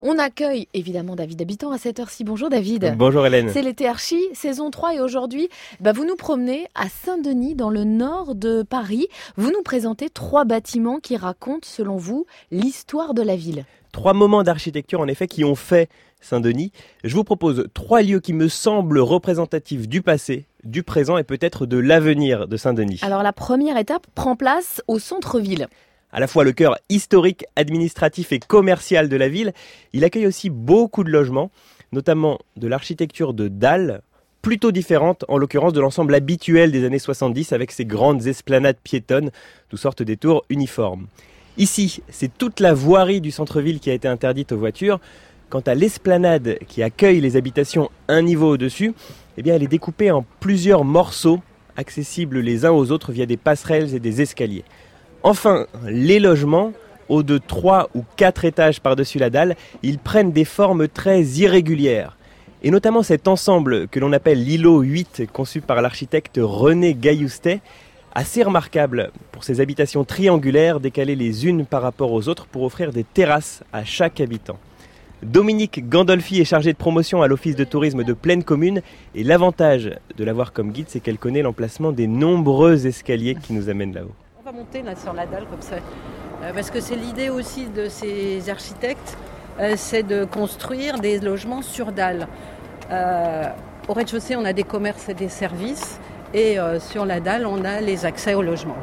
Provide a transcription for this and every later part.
On accueille évidemment David Habitant à cette heure-ci. Bonjour David. Bonjour Hélène. C'est l'été Archi, saison 3 et aujourd'hui, vous nous promenez à Saint-Denis dans le nord de Paris. Vous nous présentez 3 bâtiments qui racontent, selon vous, l'histoire de la ville. 3 moments d'architecture en effet qui ont fait Saint-Denis. Je vous propose 3 lieux qui me semblent représentatifs du passé, du présent et peut-être de l'avenir de Saint-Denis. Alors la première étape prend place au centre-ville. À la fois le cœur historique, administratif et commercial de la ville, il accueille aussi beaucoup de logements, notamment de l'architecture de dalles, plutôt différente en l'occurrence de l'ensemble habituel des années 70 avec ses grandes esplanades piétonnes, d'où sortent des tours uniformes. Ici, c'est toute la voirie du centre-ville qui a été interdite aux voitures. Quant à l'esplanade qui accueille les habitations un niveau au-dessus, elle est découpée en plusieurs morceaux, accessibles les uns aux autres via des passerelles et des escaliers. Enfin, les logements, hauts de 3 ou 4 étages par-dessus la dalle, ils prennent des formes très irrégulières. Et notamment cet ensemble que l'on appelle l'îlot 8, conçu par l'architecte René Gailloustet, assez remarquable pour ses habitations triangulaires décalées les unes par rapport aux autres pour offrir des terrasses à chaque habitant. Dominique Gandolfi est chargée de promotion à l'office de tourisme de Plaine Commune et l'avantage de l'avoir comme guide, c'est qu'elle connaît l'emplacement des nombreux escaliers qui nous amènent là-haut. On va monter là sur la dalle comme ça, parce que c'est l'idée aussi de ces architectes, c'est de construire des logements sur dalle. Au rez-de-chaussée, on a des commerces et des services, et sur la dalle, on a les accès au logement.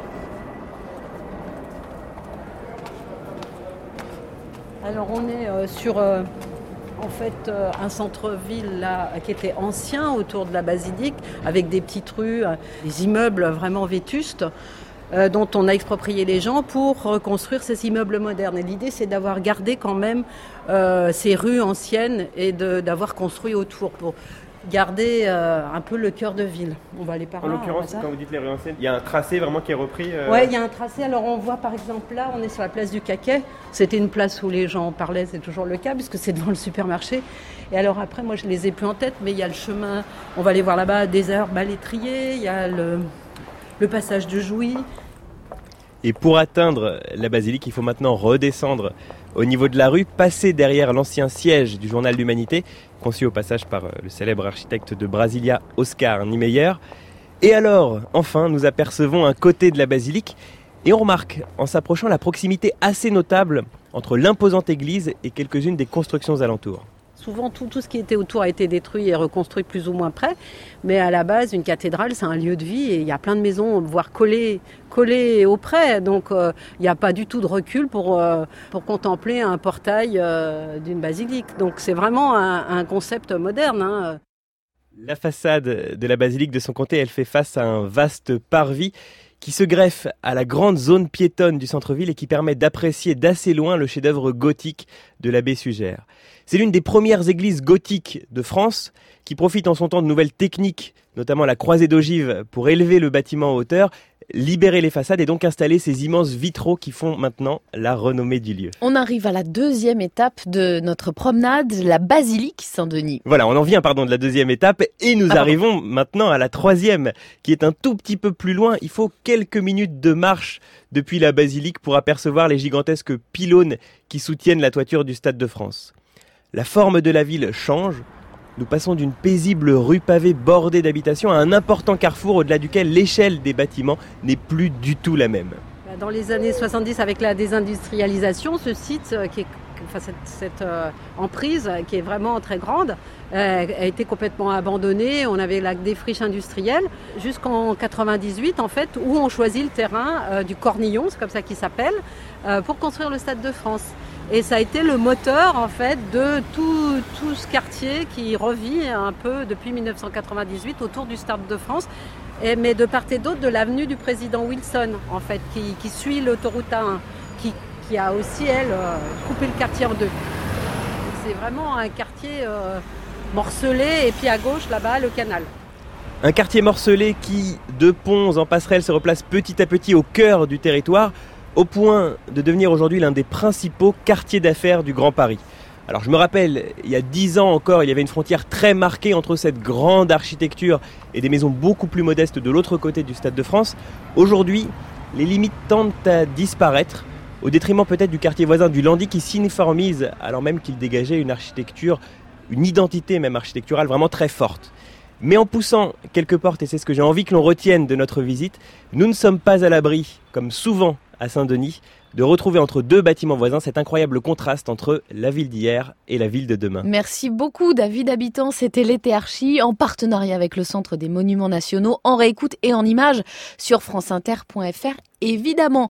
Alors on est sur un centre-ville là, qui était ancien autour de la basilique, avec des petites rues, des immeubles vraiment vétustes, dont on a exproprié les gens pour reconstruire ces immeubles modernes. Et l'idée, c'est d'avoir gardé quand même ces rues anciennes et d'avoir construit autour pour garder un peu le cœur de ville. On va aller par là. En l'occurrence, quand vous dites les rues anciennes, il y a un tracé vraiment qui est repris Oui, il y a un tracé. Alors on voit par exemple là, on est sur la place du Caquet. C'était une place où les gens parlaient, c'est toujours le cas, puisque c'est devant le supermarché. Et alors après, moi je les ai plus en tête, mais il y a le chemin, on va aller voir là-bas, des arbalétriers, il y a le passage de Jouy. Et pour atteindre la basilique, il faut maintenant redescendre au niveau de la rue, passer derrière l'ancien siège du journal L'Humanité, conçu au passage par le célèbre architecte de Brasilia, Oscar Niemeyer. Et alors, enfin, nous apercevons un côté de la basilique et on remarque, en s'approchant, la proximité assez notable entre l'imposante église et quelques-unes des constructions alentours. Souvent, tout ce qui était autour a été détruit et reconstruit plus ou moins près. Mais à la base, une cathédrale, c'est un lieu de vie et il y a plein de maisons, voire collées auprès. Donc, il n'y a pas du tout de recul pour contempler un portail d'une basilique. Donc, c'est vraiment un concept moderne. La façade de la basilique, de son côté, elle fait face à un vaste parvis qui se greffe à la grande zone piétonne du centre-ville et qui permet d'apprécier d'assez loin le chef-d'œuvre gothique de l'abbé Sugère. C'est l'une des premières églises gothiques de France qui profite en son temps de nouvelles techniques, notamment la croisée d'ogives pour élever le bâtiment en hauteur, libérer les façades et donc installer ces immenses vitraux qui font maintenant la renommée du lieu. On arrive à la deuxième étape de notre promenade, la basilique Saint-Denis. Voilà, on en vient de la deuxième étape et nous arrivons maintenant à la troisième qui est un tout petit peu plus loin. Il faut quelques minutes de marche depuis la basilique pour apercevoir les gigantesques pylônes qui soutiennent la toiture du Stade de France. La forme de la ville change. Nous passons d'une paisible rue pavée bordée d'habitations à un important carrefour au-delà duquel l'échelle des bâtiments n'est plus du tout la même. Dans les années 70, avec la désindustrialisation, ce site, cette emprise qui est vraiment très grande, a été complètement abandonnée. On avait des friches industrielles jusqu'en 98, en fait, où on choisit le terrain du Cornillon, c'est comme ça qu'il s'appelle, pour construire le Stade de France. Et ça a été le moteur en fait de tout ce quartier qui revit un peu depuis 1998 autour du Stade de France, mais de part et d'autre de l'avenue du président Wilson en fait, qui suit l'autoroute A1, qui a aussi elle coupé le quartier en deux. C'est vraiment un quartier morcelé et puis à gauche là-bas le canal. Un quartier morcelé qui, de ponts en passerelle, se replace petit à petit au cœur du territoire, au point de devenir aujourd'hui l'un des principaux quartiers d'affaires du Grand Paris. Alors je me rappelle, il y a 10 ans encore, il y avait une frontière très marquée entre cette grande architecture et des maisons beaucoup plus modestes de l'autre côté du Stade de France. Aujourd'hui, les limites tendent à disparaître. au détriment peut-être du quartier voisin du Landy qui s'uniformise alors même qu'il dégageait une architecture, une identité même architecturale vraiment très forte. Mais en poussant quelques portes, et c'est ce que j'ai envie que l'on retienne de notre visite, nous ne sommes pas à l'abri, comme souvent à Saint-Denis, de retrouver entre deux bâtiments voisins cet incroyable contraste entre la ville d'hier et la ville de demain. Merci beaucoup David Habitant, c'était l'été Archi en partenariat avec le Centre des Monuments Nationaux, en réécoute et en images sur franceinter.fr évidemment.